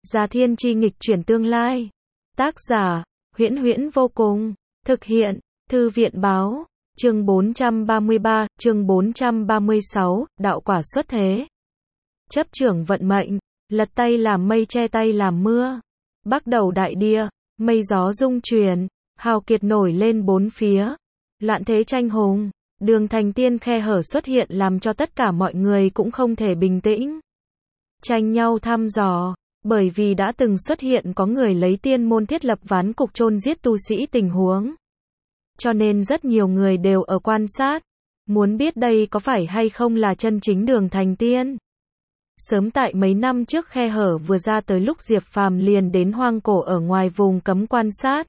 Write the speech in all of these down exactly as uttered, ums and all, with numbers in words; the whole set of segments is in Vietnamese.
Già thiên chi nghịch chuyển tương lai. Tác giả, Huyễn Huyễn vô cùng. Thực hiện, Thư viện báo. Chương bốn trăm ba mươi ba, chương bốn trăm ba mươi sáu, đạo quả xuất thế. Chấp trưởng vận mệnh, lật tay làm mây che tay làm mưa. Bắt đầu đại địa, mây gió rung chuyển, hào kiệt nổi lên bốn phía. Loạn thế tranh hùng, đường thành tiên khe hở xuất hiện làm cho tất cả mọi người cũng không thể bình tĩnh. Tranh nhau thăm dò, bởi vì đã từng xuất hiện có người lấy tiên môn thiết lập ván cục chôn giết tu sĩ tình huống. Cho nên rất nhiều người đều ở quan sát, muốn biết đây có phải hay không là chân chính đường thành tiên. Sớm tại mấy năm trước khe hở vừa ra tới lúc Diệp Phàm liền đến hoang cổ ở ngoài vùng cấm quan sát.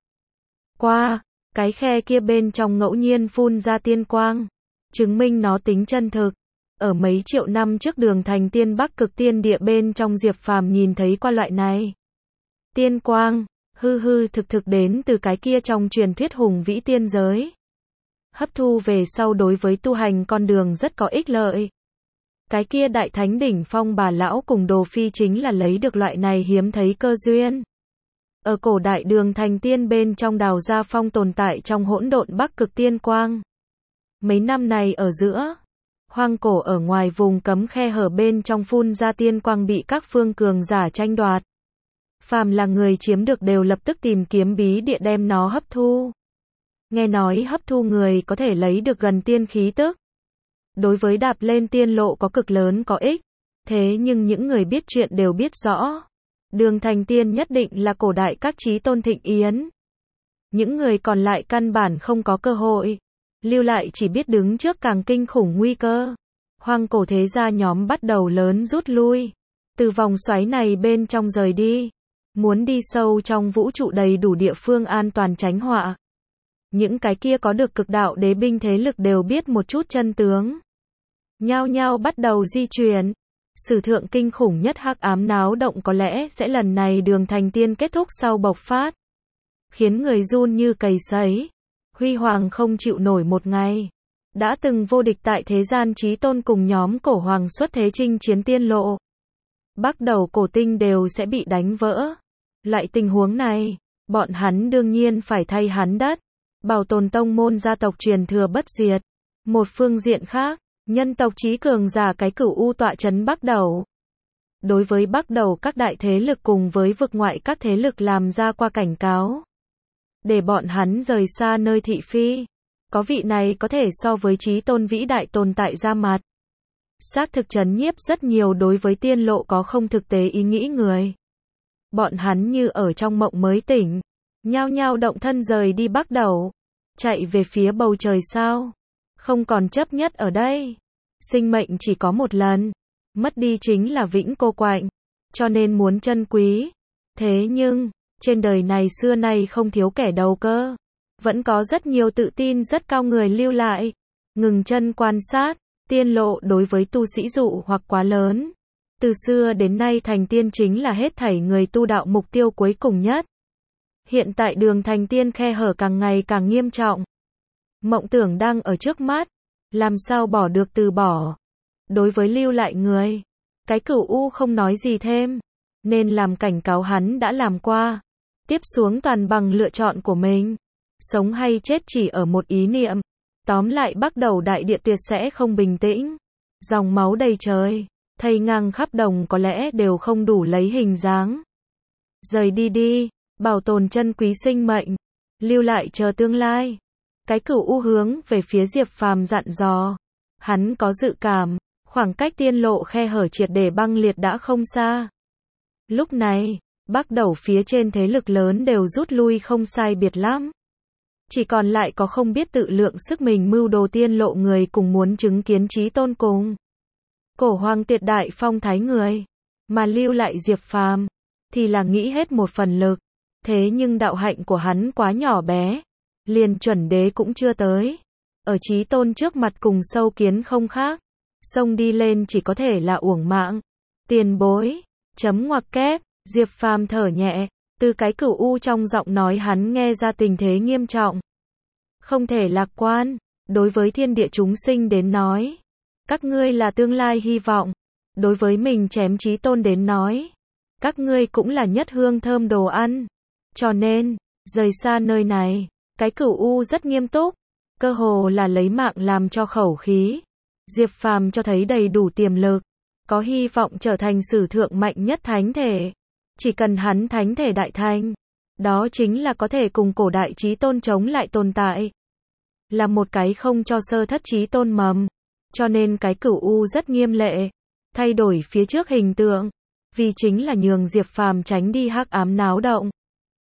Qua, cái khe kia bên trong ngẫu nhiên phun ra tiên quang, chứng minh nó tính chân thực. Ở mấy triệu năm trước đường thành tiên Bắc Cực Tiên Địa bên trong Diệp Phàm nhìn thấy qua loại này. Tiên quang, hư hư thực thực đến từ cái kia trong truyền thuyết hùng vĩ tiên giới. Hấp thu về sau đối với tu hành con đường rất có ích lợi. Cái kia đại thánh đỉnh phong bà lão cùng Đồ Phi chính là lấy được loại này hiếm thấy cơ duyên. Ở cổ đại đường thành tiên bên trong đào ra phong tồn tại trong hỗn độn Bắc Cực tiên quang. Mấy năm này ở giữa, hoang cổ ở ngoài vùng cấm khe hở bên trong phun ra tiên quang bị các phương cường giả tranh đoạt. Phàm là người chiếm được đều lập tức tìm kiếm bí địa đem nó hấp thu. Nghe nói hấp thu người có thể lấy được gần tiên khí tức. Đối với đạp lên tiên lộ có cực lớn có ích. Thế nhưng những người biết chuyện đều biết rõ. Đường thành tiên nhất định là cổ đại các chí tôn thịnh yến. Những người còn lại căn bản không có cơ hội. Lưu lại chỉ biết đứng trước càng kinh khủng nguy cơ. Hoang cổ thế gia nhóm bắt đầu lớn rút lui. Từ vòng xoáy này bên trong rời đi. Muốn đi sâu trong vũ trụ đầy đủ địa phương an toàn tránh họa. Những cái kia có được cực đạo đế binh thế lực đều biết một chút chân tướng. Nhao nhao bắt đầu di chuyển. Sử thượng kinh khủng nhất hắc ám náo động có lẽ sẽ lần này đường thành tiên kết thúc sau bộc phát. Khiến người run như cầy sấy. Huy hoàng không chịu nổi một ngày. Đã từng vô địch tại thế gian chí tôn cùng nhóm cổ hoàng xuất thế chinh chiến tiên lộ. Bắt đầu cổ tinh đều sẽ bị đánh vỡ. Loại tình huống này, bọn hắn đương nhiên phải thay hắn đất. Bảo tồn tông môn gia tộc truyền thừa bất diệt. Một phương diện khác, nhân tộc chí cường giả cái cửu u tọa chấn Bắc Đầu. Đối với Bắc Đầu các đại thế lực cùng với vực ngoại các thế lực làm ra qua cảnh cáo. Để bọn hắn rời xa nơi thị phi. Có vị này có thể so với chí tôn vĩ đại tồn tại ra mặt. Xác thực trấn nhiếp rất nhiều đối với tiên lộ có không thực tế ý nghĩ người. Bọn hắn như ở trong mộng mới tỉnh. Nhao nhao động thân rời đi Bắc Đầu. Chạy về phía bầu trời sao. Không còn chấp nhất ở đây. Sinh mệnh chỉ có một lần. Mất đi chính là vĩnh cô quạnh. Cho nên muốn trân quý. Thế nhưng, trên đời này xưa nay không thiếu kẻ đầu cơ. Vẫn có rất nhiều tự tin rất cao người lưu lại. Ngừng chân quan sát. Tiên lộ đối với tu sĩ dụ hoặc quá lớn. Từ xưa đến nay thành tiên chính là hết thảy người tu đạo mục tiêu cuối cùng nhất. Hiện tại đường thành tiên khe hở càng ngày càng nghiêm trọng. Mộng tưởng đang ở trước mắt. Làm sao bỏ được từ bỏ. Đối với lưu lại người. Cái cửu u không nói gì thêm. Nên làm cảnh cáo hắn đã làm qua. Tiếp xuống toàn bằng lựa chọn của mình. Sống hay chết chỉ ở một ý niệm. Tóm lại bắt đầu đại địa tuyệt sẽ không bình tĩnh. Dòng máu đầy trời. Thây ngang khắp đồng có lẽ đều không đủ lấy hình dáng. Rời đi đi. Bảo tồn chân quý sinh mệnh. Lưu lại chờ tương lai. Cái cửu u hướng về phía Diệp Phàm dặn dò. Hắn có dự cảm. Khoảng cách tiên lộ khe hở triệt để băng liệt đã không xa. Lúc này, Bắc Đầu phía trên thế lực lớn đều rút lui không sai biệt lắm. Chỉ còn lại có không biết tự lượng sức mình mưu đồ tiên lộ người cùng muốn chứng kiến chí tôn cùng. Cổ hoàng tiệt đại phong thái người. Mà lưu lại Diệp Phàm thì là nghĩ hết một phần lực. Thế nhưng đạo hạnh của hắn quá nhỏ bé. Liền chuẩn đế cũng chưa tới. Ở chí tôn trước mặt cùng sâu kiến không khác. Xông đi lên chỉ có thể là uổng mạng. Tiền bối. Chấm ngoặc kép. Diệp Phàm thở nhẹ. Từ cái cửu u trong giọng nói hắn nghe ra tình thế nghiêm trọng. Không thể lạc quan. Đối với thiên địa chúng sinh đến nói. Các ngươi là tương lai hy vọng. Đối với mình chém chí tôn đến nói. Các ngươi cũng là nhất hương thơm đồ ăn. Cho nên, rời xa nơi này, cái Cửu U rất nghiêm túc, cơ hồ là lấy mạng làm cho khẩu khí. Diệp Phàm cho thấy đầy đủ tiềm lực, có hy vọng trở thành sử thượng mạnh nhất thánh thể. Chỉ cần hắn thánh thể đại thành, đó chính là có thể cùng cổ đại chí tôn chống lại tồn tại. Là một cái không cho sơ thất chí tôn mầm. Cho nên cái Cửu U rất nghiêm lệ, thay đổi phía trước hình tượng, vì chính là nhường Diệp Phàm tránh đi hắc ám náo động.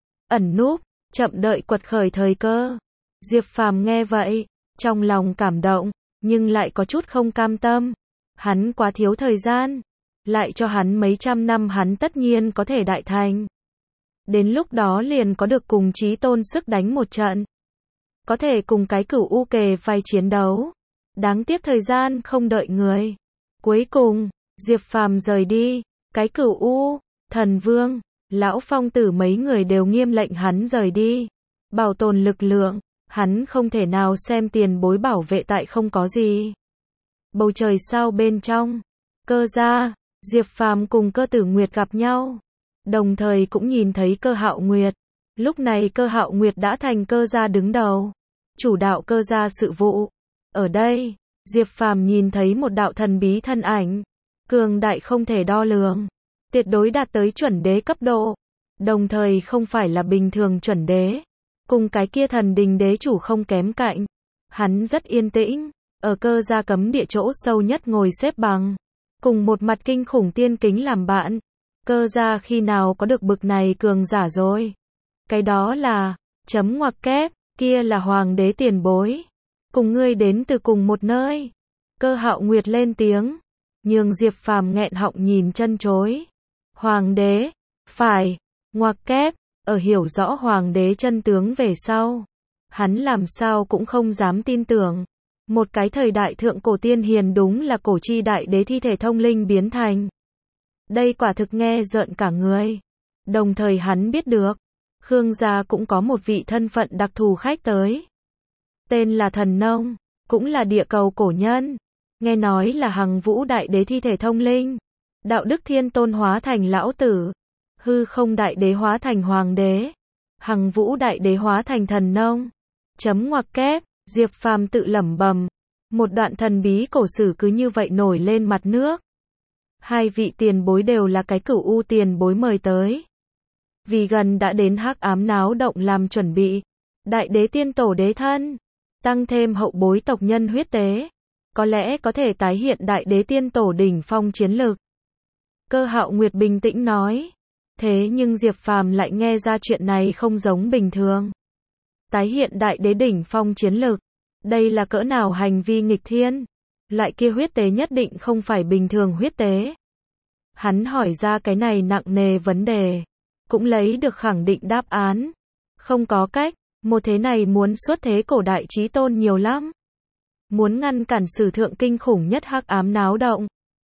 Ẩn núp, chậm đợi quật khởi thời cơ. Diệp Phàm nghe vậy, trong lòng cảm động, nhưng lại có chút không cam tâm. Hắn quá thiếu thời gian, lại cho hắn mấy trăm năm hắn tất nhiên có thể đại thành. Đến lúc đó liền có được cùng chí tôn sức đánh một trận. Có thể cùng cái Cửu U kề vai chiến đấu. Đáng tiếc thời gian không đợi người. Cuối cùng, Diệp Phàm rời đi, cái Cửu U, Thần Vương, Lão Phong Tử mấy người đều nghiêm lệnh hắn rời đi. Bảo tồn lực lượng, hắn không thể nào xem tiền bối bảo vệ tại không có gì. Bầu trời sao bên trong, Cơ gia, Diệp Phàm cùng Cơ Tử Nguyệt gặp nhau, đồng thời cũng nhìn thấy Cơ Hạo Nguyệt. Lúc này Cơ Hạo Nguyệt đã thành Cơ gia đứng đầu, chủ đạo Cơ gia sự vụ. Ở đây, Diệp Phàm nhìn thấy một đạo thần bí thân ảnh, cường đại không thể đo lường, tuyệt đối đạt tới chuẩn đế cấp độ, đồng thời không phải là bình thường chuẩn đế, cùng cái kia thần đình đế chủ không kém cạnh. Hắn rất yên tĩnh, ở Cơ gia cấm địa chỗ sâu nhất ngồi xếp bằng, cùng một mặt kinh khủng tiên kính làm bạn. Cơ gia khi nào có được bực này cường giả rồi? Cái đó là, chấm ngoặc kép, kia là hoàng đế tiền bối. Cùng ngươi đến từ cùng một nơi. Cơ Hạo Nguyệt lên tiếng, nhường Diệp Phàm nghẹn họng nhìn chân chối. Hoàng đế, phải, ngoặc kép, ở hiểu rõ hoàng đế chân tướng về sau, hắn làm sao cũng không dám tin tưởng. Một cái thời đại thượng cổ tiên hiền đúng là cổ chi đại đế thi thể thông linh biến thành. Đây quả thực nghe rợn cả người. Đồng thời hắn biết được, Khương gia cũng có một vị thân phận đặc thù khách tới. Tên là Thần Nông, cũng là địa cầu cổ nhân. Nghe nói là Hằng Vũ đại đế thi thể thông linh. Đạo đức thiên tôn hóa thành lão tử. Hư không đại đế hóa thành hoàng đế. Hằng Vũ đại đế hóa thành Thần Nông. Chấm ngoặc kép, Diệp Phàm tự lẩm bẩm. Một đoạn thần bí cổ sử cứ như vậy nổi lên mặt nước. Hai vị tiền bối đều là cái Cửu U tiền bối mời tới. Vì gần đã đến hắc ám náo động làm chuẩn bị. Đại đế tiên tổ đế thân, tăng thêm hậu bối tộc nhân huyết tế, có lẽ có thể tái hiện đại đế tiên tổ đỉnh phong chiến lực. Cơ Hạo Nguyệt bình tĩnh nói. Thế nhưng Diệp Phàm lại nghe ra chuyện này không giống bình thường. Tái hiện đại đế đỉnh phong chiến lực, đây là cỡ nào hành vi nghịch thiên? Loại kia huyết tế nhất định không phải bình thường huyết tế. Hắn hỏi ra cái này nặng nề vấn đề, cũng lấy được khẳng định đáp án. Không có cách, một thế này muốn xuất thế cổ đại chí tôn nhiều lắm. Muốn ngăn cản sử thượng kinh khủng nhất hắc ám náo động,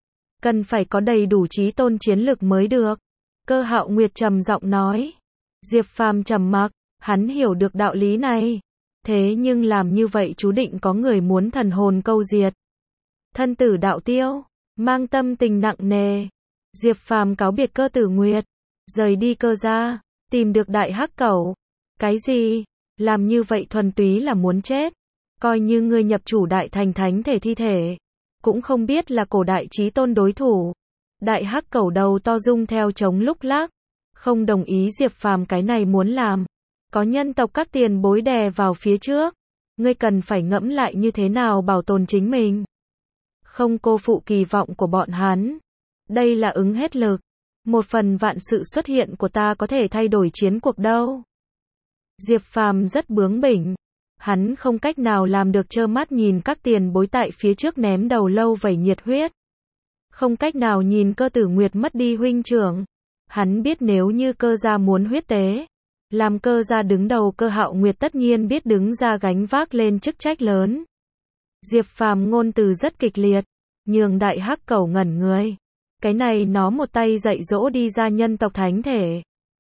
cần phải có đầy đủ chí tôn chiến lực mới được. Cơ Hạo Nguyệt trầm giọng nói. Diệp Phàm trầm mặc, hắn hiểu được đạo lý này. Thế nhưng làm như vậy chú định có người muốn thần hồn câu diệt. Thân tử đạo tiêu, mang tâm tình nặng nề. Diệp Phàm cáo biệt Cơ Tử Nguyệt, rời đi Cơ gia, tìm được đại hắc cẩu. Cái gì? Làm như vậy thuần túy là muốn chết. Coi như ngươi nhập chủ đại thành thánh thể thi thể, cũng không biết là cổ đại chí tôn đối thủ. Đại hắc cẩu đầu to rung theo chống lúc lắc, không đồng ý Diệp Phàm cái này muốn làm. Có nhân tộc các tiền bối đè vào phía trước, ngươi cần phải ngẫm lại như thế nào bảo tồn chính mình. Không cô phụ kỳ vọng của bọn hắn. Đây là ứng hết lực. Một phần vạn sự xuất hiện của ta có thể thay đổi chiến cuộc đâu. Diệp Phàm rất bướng bỉnh. Hắn không cách nào làm được trơ mắt nhìn các tiền bối tại phía trước ném đầu lâu vẩy nhiệt huyết. Không cách nào nhìn Cơ Tử Nguyệt mất đi huynh trưởng. Hắn biết nếu như Cơ gia muốn huyết tế, làm Cơ gia đứng đầu Cơ Hạo Nguyệt tất nhiên biết đứng ra gánh vác lên chức trách lớn. Diệp Phàm ngôn từ rất kịch liệt, nhường đại hắc cẩu ngẩn người. Cái này nó một tay dạy dỗ đi ra nhân tộc thánh thể.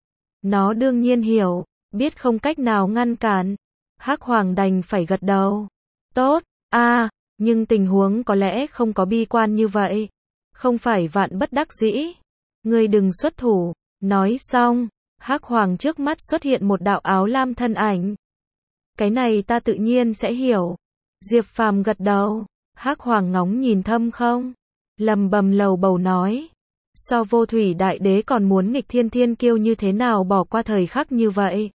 Nó đương nhiên hiểu, biết không cách nào ngăn cản. Hắc Hoàng đành phải gật đầu. Tốt, a, à, nhưng tình huống có lẽ không có bi quan như vậy. Không phải vạn bất đắc dĩ. Ngươi đừng xuất thủ, Nói xong, Hắc Hoàng trước mắt xuất hiện một đạo áo lam thân ảnh. Cái này ta tự nhiên sẽ hiểu. Diệp Phàm gật đầu. Hắc Hoàng ngóng nhìn Thâm Không, lầm bầm lầu bầu nói. So Vô Thủy Đại Đế còn muốn nghịch thiên thiên kiêu như thế nào bỏ qua thời khắc như vậy.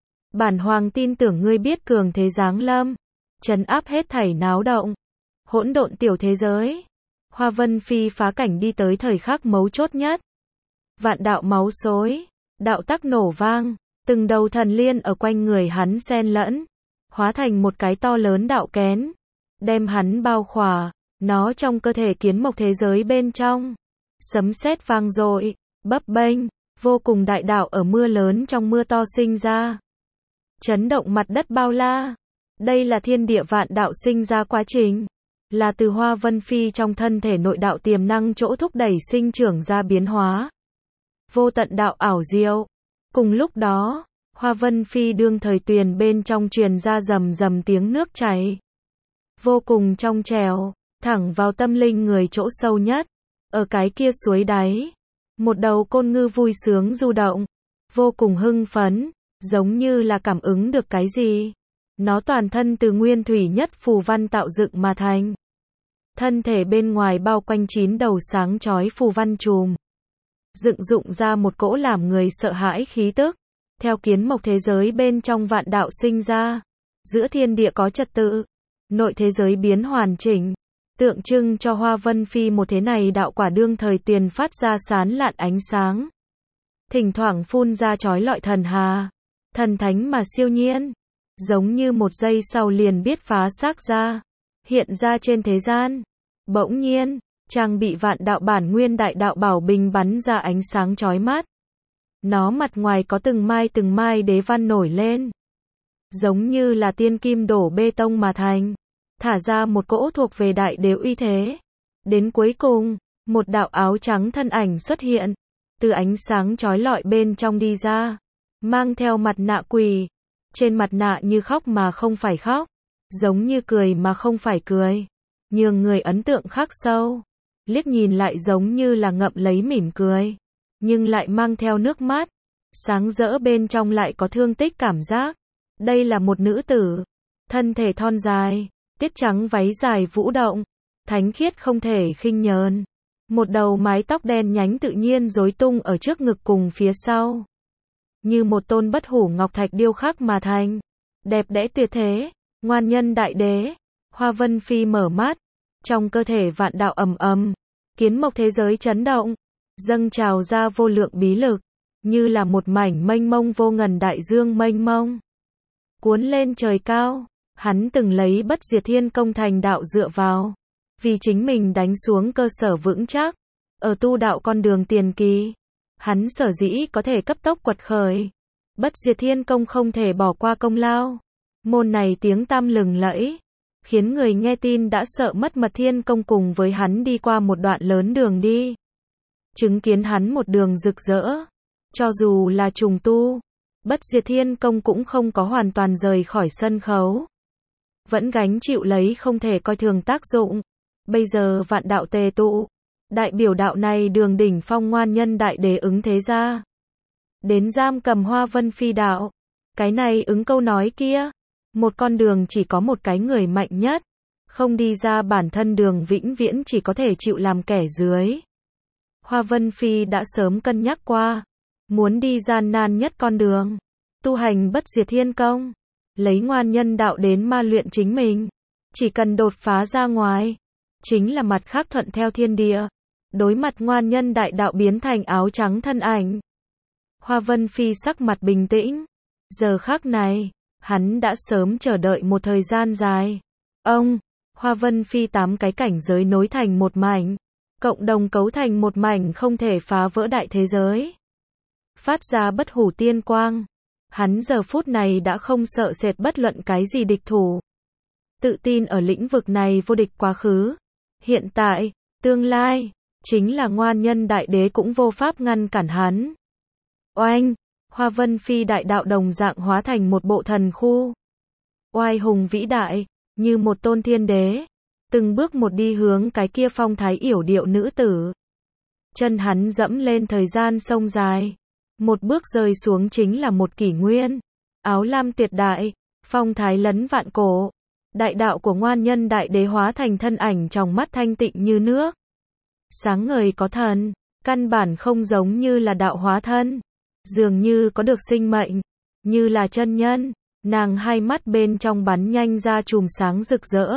Bản Hoàng tin tưởng ngươi biết cường thế giáng lâm, trấn áp hết thảy náo động, hỗn độn tiểu thế giới. Hoa Vân Phi phá cảnh đi tới thời khắc mấu chốt nhất. Vạn đạo máu xối, đạo tắc nổ vang, từng đầu thần liên ở quanh người hắn xen lẫn, hóa thành một cái to lớn đạo kén, đem hắn bao khỏa, nó trong cơ thể kiến mộc thế giới bên trong. Sấm sét vang dội, bấp bênh, vô cùng đại đạo ở mưa lớn trong mưa to sinh ra. Chấn động mặt đất bao la. Đây là thiên địa vạn đạo sinh ra quá trình, là từ Hoa Vân Phi trong thân thể nội đạo tiềm năng chỗ thúc đẩy sinh trưởng ra biến hóa. Vô tận đạo ảo diệu. Cùng lúc đó, Hoa Vân Phi đương thời tuyền bên trong truyền ra rầm rầm tiếng nước chảy. Vô cùng trong trẻo, thẳng vào tâm linh người chỗ sâu nhất. Ở cái kia suối đáy, một đầu côn ngư vui sướng du động, vô cùng hưng phấn, giống như là cảm ứng được cái gì. Nó toàn thân từ nguyên thủy nhất phù văn tạo dựng mà thành. Thân thể bên ngoài bao quanh chín đầu sáng chói phù văn chùm, dựng dụng ra một cỗ làm người sợ hãi khí tức. Theo kiến mộc thế giới bên trong vạn đạo sinh ra, giữa thiên địa có trật tự, nội thế giới biến hoàn chỉnh, tượng trưng cho Hoa Vân Phi một thế này đạo quả đương thời tuyền phát ra sán lạn ánh sáng. Thỉnh thoảng phun ra chói lọi thần hà, thần thánh mà siêu nhiên, giống như một giây sau liền biết phá xác ra, hiện ra trên thế gian. Bỗng nhiên, trang bị vạn đạo bản nguyên đại đạo bảo bình bắn ra ánh sáng chói mắt. Nó mặt ngoài có từng mai từng mai đế văn nổi lên, giống như là tiên kim đổ bê tông mà thành, thả ra một cỗ thuộc về đại đế uy thế. Đến cuối cùng, một đạo áo trắng thân ảnh xuất hiện, từ ánh sáng chói lọi bên trong đi ra, mang theo mặt nạ quỷ, trên mặt nạ như khóc mà không phải khóc, giống như cười mà không phải cười, nhường người ấn tượng khắc sâu. Liếc nhìn lại giống như là ngậm lấy mỉm cười, nhưng lại mang theo nước mắt, sáng rỡ bên trong lại có thương tích cảm giác. Đây là một nữ tử, thân thể thon dài, tiết trắng váy dài vũ động, thánh khiết không thể khinh nhờn. Một đầu mái tóc đen nhánh tự nhiên rối tung ở trước ngực cùng phía sau, như một tôn bất hủ ngọc thạch điêu khắc mà thành, đẹp đẽ tuyệt thế. Ngoan nhân đại đế. Hoa Vân Phi mở mắt, trong cơ thể vạn đạo ầm ầm, kiến mộc thế giới chấn động, dâng trào ra vô lượng bí lực, như là một mảnh mênh mông vô ngần đại dương mênh mông, cuốn lên trời cao. Hắn từng lấy bất diệt thiên công thành đạo dựa vào, vì chính mình đánh xuống cơ sở vững chắc. Ở tu đạo con đường tiền kỳ, hắn sở dĩ có thể cấp tốc quật khởi. Bất diệt thiên công không thể bỏ qua công lao. Môn này tiếng tăm lừng lẫy, khiến người nghe tin đã sợ mất mật thiên công cùng với hắn đi qua một đoạn lớn đường đi. Chứng kiến hắn một đường rực rỡ. Cho dù là trùng tu, bất diệt thiên công cũng không có hoàn toàn rời khỏi sân khấu, vẫn gánh chịu lấy không thể coi thường tác dụng. Bây giờ vạn đạo tề tụ, đại biểu đạo này đường đỉnh phong ngoan nhân đại đế ứng thế ra, đến giam cầm Hoa Vân Phi đạo. Cái này ứng câu nói kia, một con đường chỉ có một cái người mạnh nhất, không đi ra bản thân đường vĩnh viễn chỉ có thể chịu làm kẻ dưới. Hoa Vân Phi đã sớm cân nhắc qua, muốn đi gian nan nhất con đường, tu hành bất diệt thiên công, lấy ngoan nhân đạo đến ma luyện chính mình. Chỉ cần đột phá ra ngoài, chính là mặt khác thuận theo thiên địa, đối mặt ngoan nhân đại đạo biến thành áo trắng thân ảnh. Hoa Vân Phi sắc mặt bình tĩnh, giờ khắc này, hắn đã sớm chờ đợi một thời gian dài. Ông, Hoa Vân Phi tám cái cảnh giới nối thành một mảnh, cộng đồng cấu thành một mảnh không thể phá vỡ đại thế giới, phát ra bất hủ tiên quang. Hắn giờ phút này đã không sợ sệt bất luận cái gì địch thủ, tự tin ở lĩnh vực này vô địch quá khứ, hiện tại, tương lai, chính là ngoan nhân đại đế cũng vô pháp ngăn cản hắn. Oanh, Hoa Vân Phi đại đạo đồng dạng hóa thành một bộ thần khu, oai hùng vĩ đại, như một tôn thiên đế, từng bước một đi hướng cái kia phong thái yểu điệu nữ tử. Chân hắn dẫm lên thời gian sông dài, Một bước rơi xuống chính là một kỷ nguyên. Áo lam tuyệt đại, phong thái lấn vạn cổ. Đại đạo của ngoan nhân đại đế hóa thành thân ảnh trong mắt thanh tịnh như nước. Sáng ngời có thần, căn bản không giống như là đạo hóa thân. Dường như có được sinh mệnh, như là chân nhân. Nàng hai mắt bên trong bắn nhanh ra chùm sáng rực rỡ.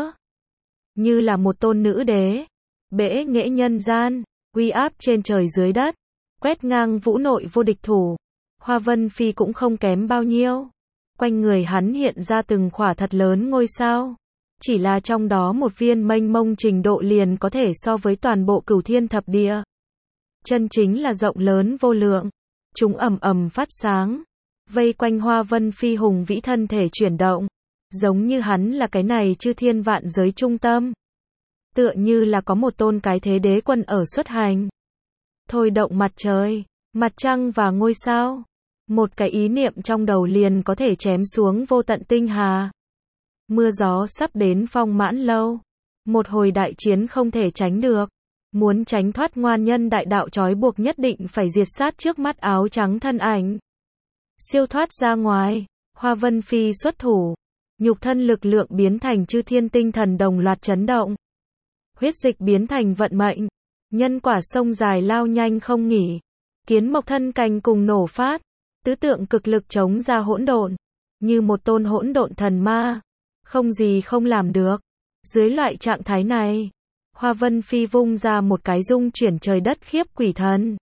Như là một tôn nữ đế. Bẽ nghệ nhân gian, uy áp trên trời dưới đất. Quét ngang vũ nội vô địch thủ. Hoa Vân Phi cũng không kém bao nhiêu. Quanh người hắn hiện ra từng khỏa thật lớn ngôi sao. Chỉ là trong đó một viên mênh mông trình độ liền có thể so với toàn bộ cửu thiên thập địa. Chân chính là rộng lớn vô lượng. Chúng ầm ầm phát sáng. Vây quanh Hoa Vân Phi hùng vĩ thân thể chuyển động. Giống như hắn là cái này chư thiên vạn giới trung tâm. Tựa như là có một tôn cái thế đế quân ở xuất hành. Thôi động mặt trời, mặt trăng và ngôi sao. Một cái ý niệm trong đầu liền có thể chém xuống vô tận tinh hà. Mưa gió sắp đến phong mãn lâu. Một hồi đại chiến không thể tránh được. Muốn tránh thoát ngoan nhân đại đạo trói buộc nhất định phải diệt sát trước mắt áo trắng thân ảnh. Siêu thoát ra ngoài, Hoa Vân Phi xuất thủ. Nhục thân lực lượng biến thành chư thiên tinh thần đồng loạt chấn động. Huyết dịch biến thành vận mệnh. Nhân quả sông dài lao nhanh không nghỉ. Kiến mộc thân cành cùng nổ phát. Tứ tượng cực lực chống ra hỗn độn. Như một tôn hỗn độn thần ma. Không gì không làm được. Dưới loại trạng thái này, Hoa Vân Phi vung ra một cái dung chuyển trời đất khiếp quỷ thần.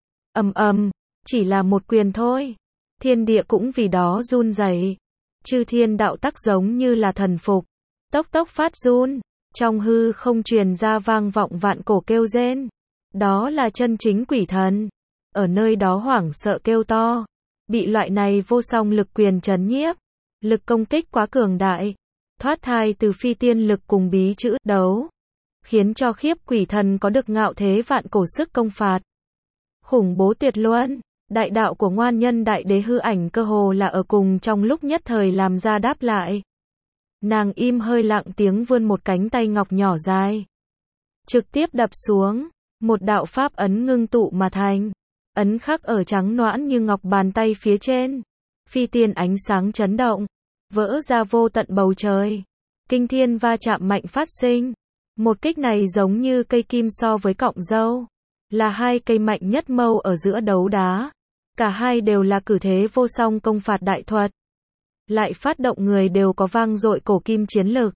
Ầm ầm, chỉ là một quyền thôi. Thiên địa cũng vì đó run rẩy. Chư thiên đạo tắc giống như là thần phục. Tốc tốc phát run. Trong hư không truyền ra vang vọng vạn cổ kêu rên. Đó là chân chính quỷ thần. Ở nơi đó hoảng sợ kêu to. Bị loại này vô song lực quyền trấn nhiếp. Lực công kích quá cường đại. Thoát thai từ phi tiên lực cùng bí chữ đấu. Khiến cho khiếp quỷ thần có được ngạo thế vạn cổ sức công phạt. Khủng bố tuyệt luân. Đại đạo của ngoan nhân đại đế hư ảnh cơ hồ là ở cùng trong lúc nhất thời làm ra đáp lại. Nàng im hơi lặng tiếng vươn một cánh tay ngọc nhỏ dài. Trực tiếp đập xuống. Một đạo pháp ấn ngưng tụ mà thành. Ấn khắc ở trắng noãn như ngọc bàn tay phía trên. Phi tiên ánh sáng chấn động. Vỡ ra vô tận bầu trời. Kinh thiên va chạm mạnh phát sinh. Một kích này giống như cây kim so với cọng dâu. Là hai cây mạnh nhất mâu ở giữa đấu đá. Cả hai đều là cử thế vô song công phạt đại thuật. Lại phát động người đều có vang dội cổ kim chiến lực.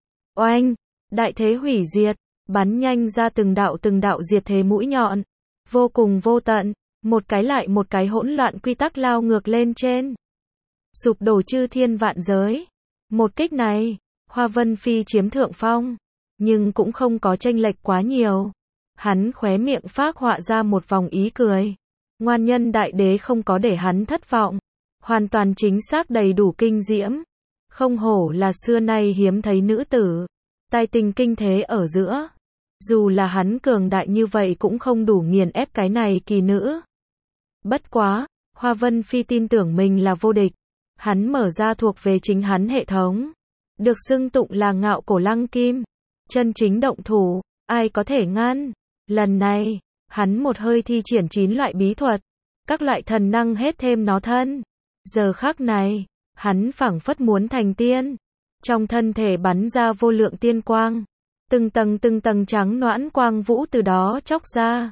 Oanh! Đại thế hủy diệt. Bắn nhanh ra từng đạo từng đạo diệt thế mũi nhọn. Vô cùng vô tận. Một cái lại một cái hỗn loạn quy tắc lao ngược lên trên. Sụp đổ chư thiên vạn giới. Một kích này, Hoa Vân Phi chiếm thượng phong. Nhưng cũng không có chênh lệch quá nhiều. Hắn khóe miệng phác họa ra một vòng ý cười. Ngoan nhân đại đế không có để hắn thất vọng. Hoàn toàn chính xác đầy đủ kinh diễm. Không hổ là xưa nay hiếm thấy nữ tử. Tài tình kinh thế ở giữa. Dù là hắn cường đại như vậy cũng không đủ nghiền ép cái này kỳ nữ. Bất quá, Hoa Vân Phi tin tưởng mình là vô địch. Hắn mở ra thuộc về chính hắn hệ thống. Được xưng tụng là ngạo cổ lăng kim. Chân chính động thủ, ai có thể ngăn. Lần này, hắn một hơi thi triển chín loại bí thuật. Các loại thần năng hết thêm nó thân. Giờ khắc này, hắn phảng phất muốn thành tiên. Trong thân thể bắn ra vô lượng tiên quang. Từng tầng từng tầng trắng noãn quang vũ từ đó chóc ra.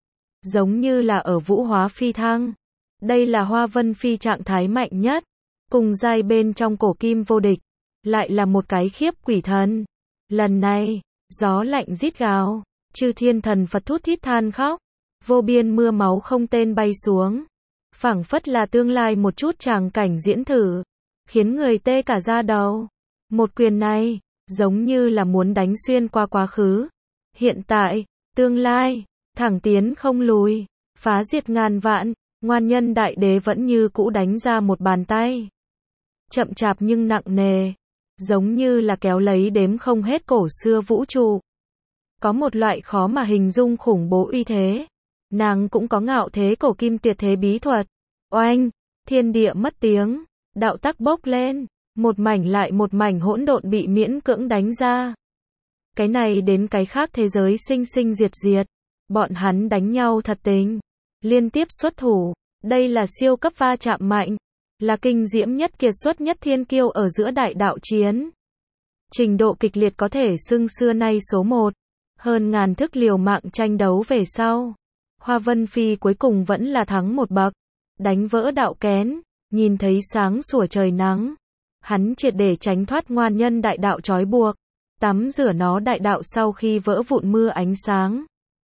Giống như là ở vũ hóa phi thăng. Đây là Hoa Vân Phi trạng thái mạnh nhất. Cùng giai bên trong cổ kim vô địch. Lại là một cái khiếp quỷ thần. Lần này, gió lạnh rít gào. Chư thiên thần Phật thút thít than khóc. Vô biên mưa máu không tên bay xuống. Phảng phất là tương lai một chút tràng cảnh diễn thử. Khiến người tê cả da đầu. Một quyền này, giống như là muốn đánh xuyên qua quá khứ. Hiện tại, tương lai, thẳng tiến không lùi. Phá diệt ngàn vạn, ngoan nhân đại đế vẫn như cũ đánh ra một bàn tay. Chậm chạp nhưng nặng nề. Giống như là kéo lấy đếm không hết cổ xưa vũ trụ. Có một loại khó mà hình dung khủng bố uy thế. Nàng cũng có ngạo thế cổ kim tuyệt thế bí thuật. Oanh! Thiên địa mất tiếng. Đạo tắc bốc lên. Một mảnh lại một mảnh hỗn độn bị miễn cưỡng đánh ra. Cái này đến cái khác thế giới sinh sinh diệt diệt. Bọn hắn đánh nhau thật tình. Liên tiếp xuất thủ. Đây là siêu cấp va chạm mạnh, là kinh diễm nhất kiệt xuất nhất thiên kiêu ở giữa đại đạo chiến. Trình độ kịch liệt có thể xưng xưa nay số một, hơn ngàn thức liều mạng tranh đấu về sau. Hoa Vân Phi cuối cùng vẫn là thắng một bậc, đánh vỡ đạo kén, nhìn thấy sáng sủa trời nắng. Hắn triệt để tránh thoát ngoan nhân đại đạo trói buộc, tắm rửa nó đại đạo sau khi vỡ vụn mưa ánh sáng.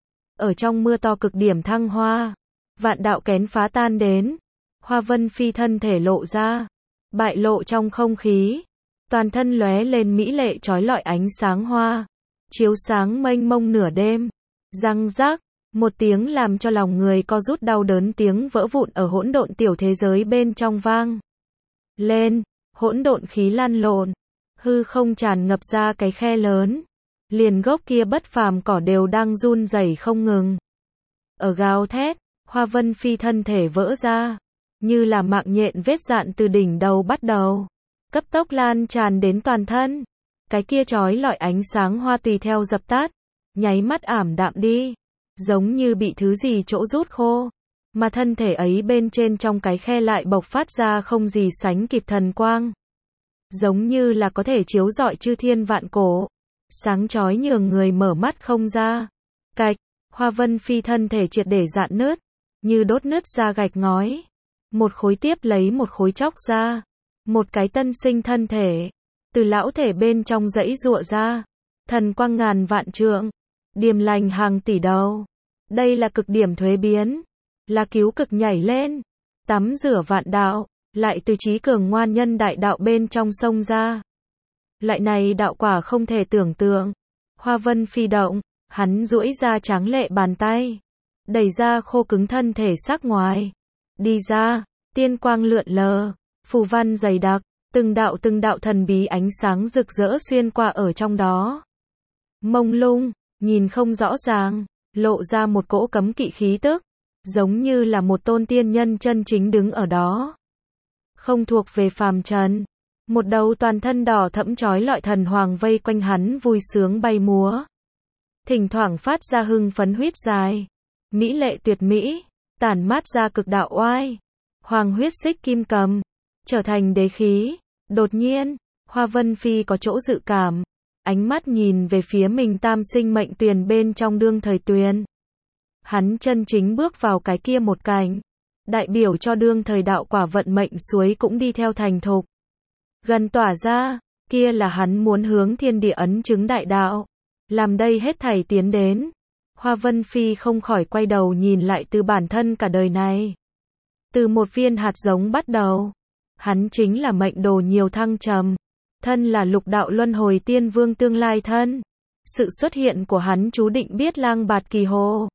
Ở trong mưa to cực điểm thăng hoa, vạn đạo kén phá tan đến, Hoa Vân Phi thân thể lộ ra, bại lộ trong không khí, toàn thân lóe lên mỹ lệ chói lọi ánh sáng hoa, chiếu sáng mênh mông nửa đêm. Răng rác, một tiếng làm cho lòng người co rút đau đớn tiếng vỡ vụn ở hỗn độn tiểu thế giới bên trong vang lên, hỗn độn khí lan lộn, hư không tràn ngập ra cái khe lớn, liền gốc kia bất phàm cỏ đều đang run rẩy không ngừng. Ở gào thét, Hoa Vân Phi thân thể vỡ ra, như là mạng nhện vết dạn từ đỉnh đầu bắt đầu, cấp tốc lan tràn đến toàn thân. Cái kia chói lọi ánh sáng hoa tùy theo dập tắt, nháy mắt ảm đạm đi, giống như bị thứ gì chỗ rút khô, mà thân thể ấy bên trên trong cái khe lại bộc phát ra không gì sánh kịp thần quang, giống như là có thể chiếu rọi chư thiên vạn cổ, sáng chói nhường người mở mắt không ra. Cạch, Hoa Vân Phi thân thể triệt để rạn nứt, như đốt nứt ra gạch ngói, một khối tiếp lấy một khối chóc ra, một cái tân sinh thân thể từ lão thể bên trong dãy giụa ra, thần quang ngàn vạn trượng, điềm lành hàng tỷ đầu. Đây là cực điểm thuế biến, là cứu cực nhảy lên, tắm rửa vạn đạo, lại từ trí cường ngoan nhân đại đạo bên trong sông ra. Loại này đạo quả không thể tưởng tượng. Hoa Vân Phi động, hắn duỗi ra tráng lệ bàn tay, đẩy ra khô cứng thân thể sắc ngoài, đi ra, tiên quang lượn lờ, phù văn dày đặc, từng đạo từng đạo thần bí ánh sáng rực rỡ xuyên qua ở trong đó. Mông lung, nhìn không rõ ràng, lộ ra một cỗ cấm kỵ khí tức, giống như là một tôn tiên nhân chân chính đứng ở đó. Không thuộc về phàm trần, một đầu toàn thân đỏ thẫm chói lọi thần hoàng vây quanh hắn vui sướng bay múa. Thỉnh thoảng phát ra hưng phấn huyết dài, mỹ lệ tuyệt mỹ, tản mát ra cực đạo oai. Hoàng huyết xích kim cầm, trở thành đế khí. Đột nhiên, Hoa Vân Phi có chỗ dự cảm, ánh mắt nhìn về phía mình tam sinh mệnh tuyền bên trong đương thời tuyền. Hắn chân chính bước vào cái kia một cảnh, đại biểu cho đương thời đạo quả vận mệnh suối cũng đi theo thành thục. Gần tỏa ra, kia là hắn muốn hướng thiên địa ấn chứng đại đạo, làm đây hết thảy tiến đến. Hoa Vân Phi không khỏi quay đầu nhìn lại từ bản thân cả đời này. Từ một viên hạt giống bắt đầu, hắn chính là mệnh đồ nhiều thăng trầm, thân là lục đạo luân hồi tiên vương tương lai thân. Sự xuất hiện của hắn chú định biết lang bạt kỳ hồ,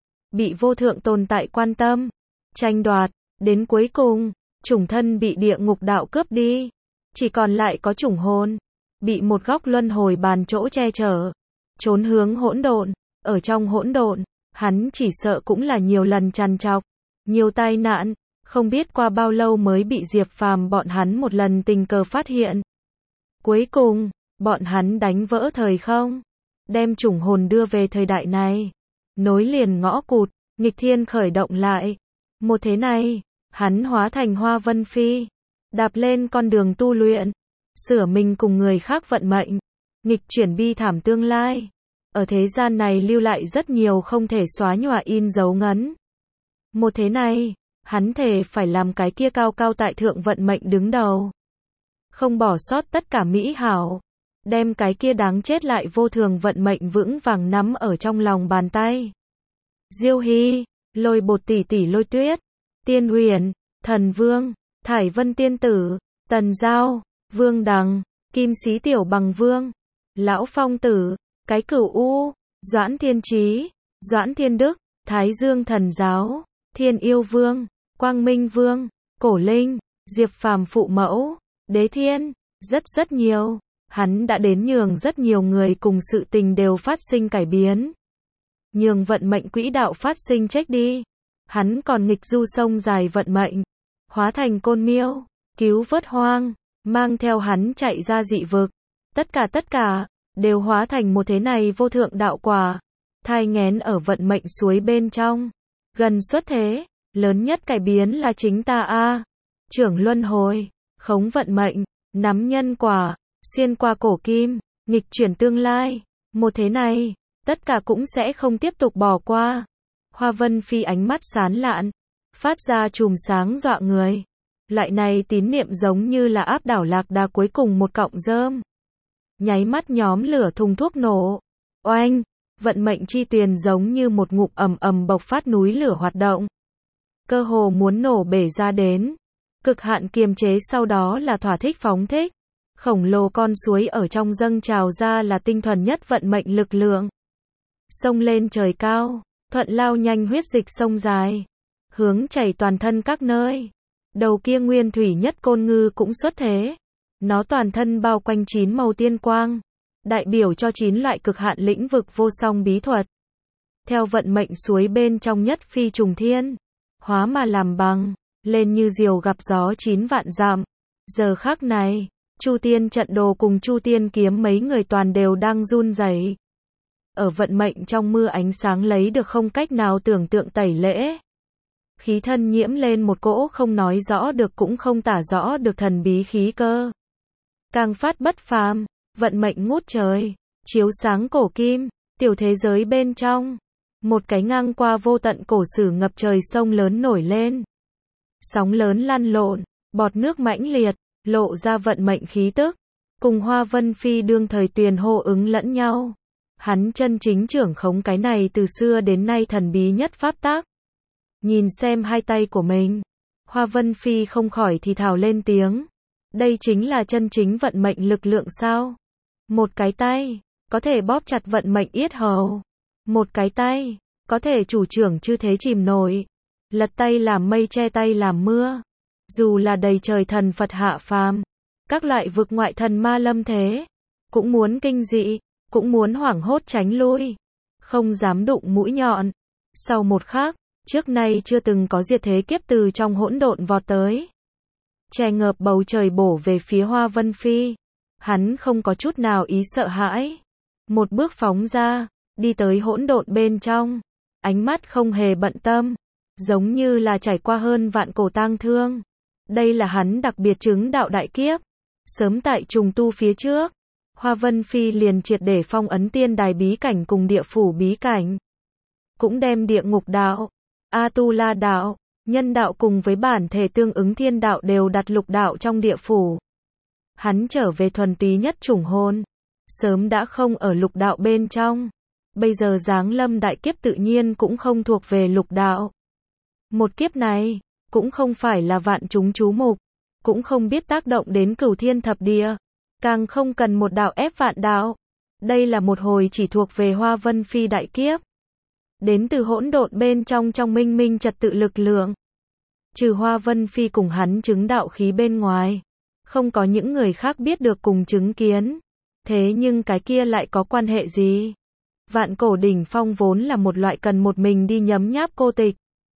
bị vô thượng tồn tại quan tâm, tranh đoạt, đến cuối cùng, chủng thân bị địa ngục đạo cướp đi, chỉ còn lại có chủng hồn, bị một góc luân hồi bàn chỗ che chở, trốn hướng hỗn độn. Ở trong hỗn độn, hắn chỉ sợ cũng là nhiều lần trằn trọc, nhiều tai nạn, không biết qua bao lâu mới bị Diệp Phàm bọn hắn một lần tình cờ phát hiện. Cuối cùng, bọn hắn đánh vỡ thời không, đem chủng hồn đưa về thời đại này, nối liền ngõ cụt, nghịch thiên khởi động lại. Một thế này, hắn hóa thành Hoa Vân Phi, đạp lên con đường tu luyện, sửa mình cùng người khác vận mệnh, nghịch chuyển bi thảm tương lai. Ở thế gian này lưu lại rất nhiều không thể xóa nhòa in dấu ngấn. Một thế này, hắn thề phải làm cái kia cao cao tại thượng vận mệnh đứng đầu. Không bỏ sót tất cả mỹ hảo, đem cái kia đáng chết lại vô thường vận mệnh vững vàng nắm ở trong lòng bàn tay. Diêu Hy, Lôi Bột tỷ tỷ Lôi Tuyết, Tiên Huyền, Thần Vương, Thải Vân Tiên Tử, Tần Giao, Vương Đằng, Kim Sĩ Tiểu Bằng Vương, Lão Phong Tử, Cái Cửu U, Doãn Thiên Chí, Doãn Thiên Đức, Thái Dương Thần Giáo, Thiên Yêu Vương, Quang Minh Vương, Cổ Linh, Diệp Phàm phụ mẫu, Đế Thiên, rất rất nhiều. Hắn đã đến nhường rất nhiều người cùng sự tình đều phát sinh cải biến. Nhường vận mệnh quỹ đạo phát sinh chết đi. Hắn còn nghịch du sông dài vận mệnh, hóa thành côn miêu, cứu vớt hoang, mang theo hắn chạy ra dị vực. Tất cả tất cả, đều hóa thành một thế này vô thượng đạo quả, thai nghén ở vận mệnh suối bên trong. Gần xuất thế, Lớn nhất cải biến là chính ta a. Trưởng luân hồi, khống vận mệnh, nắm nhân quả, xuyên qua cổ kim, nghịch chuyển tương lai. Một thế này, tất cả cũng sẽ không tiếp tục bỏ qua. Hoa Vân Phi ánh mắt sán lạn, phát ra chùm sáng dọa người. Loại này tín niệm giống như là áp đảo lạc đà cuối cùng một cọng rơm. Nháy mắt nhóm lửa thùng thuốc nổ. Oanh, vận mệnh chi tuyền giống như một ngụm ầm ầm bộc phát núi lửa hoạt động. Cơ hồ muốn nổ bể ra đến. Cực hạn kiềm chế sau đó là thỏa thích phóng thích. Khổng lồ con suối ở trong dâng trào ra là tinh thuần nhất vận mệnh lực lượng. Sông lên trời cao, thuận lao nhanh huyết dịch sông dài. Hướng chảy toàn thân các nơi. Đầu kia nguyên thủy nhất côn ngư cũng xuất thế. Nó toàn thân bao quanh chín màu tiên quang. Đại biểu cho chín loại cực hạn lĩnh vực vô song bí thuật. Theo vận mệnh suối bên trong nhất phi trùng thiên. Hóa mà làm bằng. Lên như diều gặp gió chín vạn dặm. Giờ khắc này, Chu Tiên trận đồ cùng Chu Tiên kiếm mấy người toàn đều đang run rẩy. Ở vận mệnh trong mưa ánh sáng lấy được không cách nào tưởng tượng tẩy lễ. Khí thân nhiễm lên một cỗ không nói rõ được cũng không tả rõ được thần bí khí cơ. Càng phát bất phàm, vận mệnh ngút trời, chiếu sáng cổ kim, tiểu thế giới bên trong. Một cái ngang qua vô tận cổ sử ngập trời sông lớn nổi lên. Sóng lớn lăn lộn, bọt nước mãnh liệt, lộ ra vận mệnh khí tức. Cùng Hoa Vân Phi đương thời tuyền hô ứng lẫn nhau. Hắn chân chính trưởng khống cái này từ xưa đến nay thần bí nhất pháp tác. Nhìn xem hai tay của mình. Hoa Vân Phi không khỏi thì thào lên tiếng. Đây chính là chân chính vận mệnh lực lượng sao? Một cái tay, có thể bóp chặt vận mệnh yết hầu. Một cái tay, có thể chủ trưởng chư thế chìm nổi. Lật tay làm mây che tay làm mưa. Dù là đầy trời thần Phật hạ phàm. Các loại vực ngoại thần ma lâm thế. Cũng muốn kinh dị, cũng muốn hoảng hốt tránh lui. Không dám đụng mũi nhọn. Sau một khắc, trước nay chưa từng có diệt thế kiếp từ trong hỗn độn vọt tới. Che ngợp bầu trời bổ về phía Hoa Vân Phi. Hắn không có chút nào ý sợ hãi. Một bước phóng ra, đi tới hỗn độn bên trong. Ánh mắt không hề bận tâm. Giống như là trải qua hơn vạn cổ tang thương. Đây là hắn đặc biệt chứng đạo đại kiếp. Sớm tại trùng tu phía trước, Hoa Vân Phi liền triệt để phong ấn tiên đài bí cảnh cùng địa phủ bí cảnh. Cũng đem địa ngục đạo, A-tu-la đạo, nhân đạo cùng với bản thể tương ứng thiên đạo đều đặt lục đạo trong địa phủ. Hắn trở về thuần túy nhất chủng hồn. Sớm đã không ở lục đạo bên trong. Bây giờ giáng lâm đại kiếp tự nhiên cũng không thuộc về lục đạo. Một kiếp này, cũng không phải là vạn chúng chú mục. Cũng không biết tác động đến cửu thiên thập địa. Càng không cần một đạo ép vạn đạo. Đây là một hồi chỉ thuộc về Hoa Vân Phi đại kiếp. Đến từ hỗn độn bên trong trong minh minh trật tự lực lượng. Trừ Hoa Vân Phi cùng hắn chứng đạo khí bên ngoài. Không có những người khác biết được cùng chứng kiến. Thế nhưng cái kia lại có quan hệ gì? Vạn cổ đỉnh phong vốn là một loại cần một mình đi nhấm nháp cô tịch.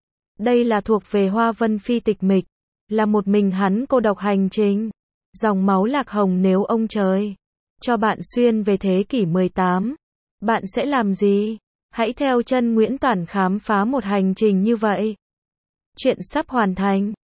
Đây là thuộc về Hoa Vân Phi tịch mịch. Là một mình hắn cô độc hành trình. Dòng máu lạc hồng nếu ông trời cho bạn xuyên về thế kỷ mười tám. Bạn sẽ làm gì? Hãy theo chân Nguyễn Toản khám phá một hành trình như vậy. Chuyện sắp hoàn thành.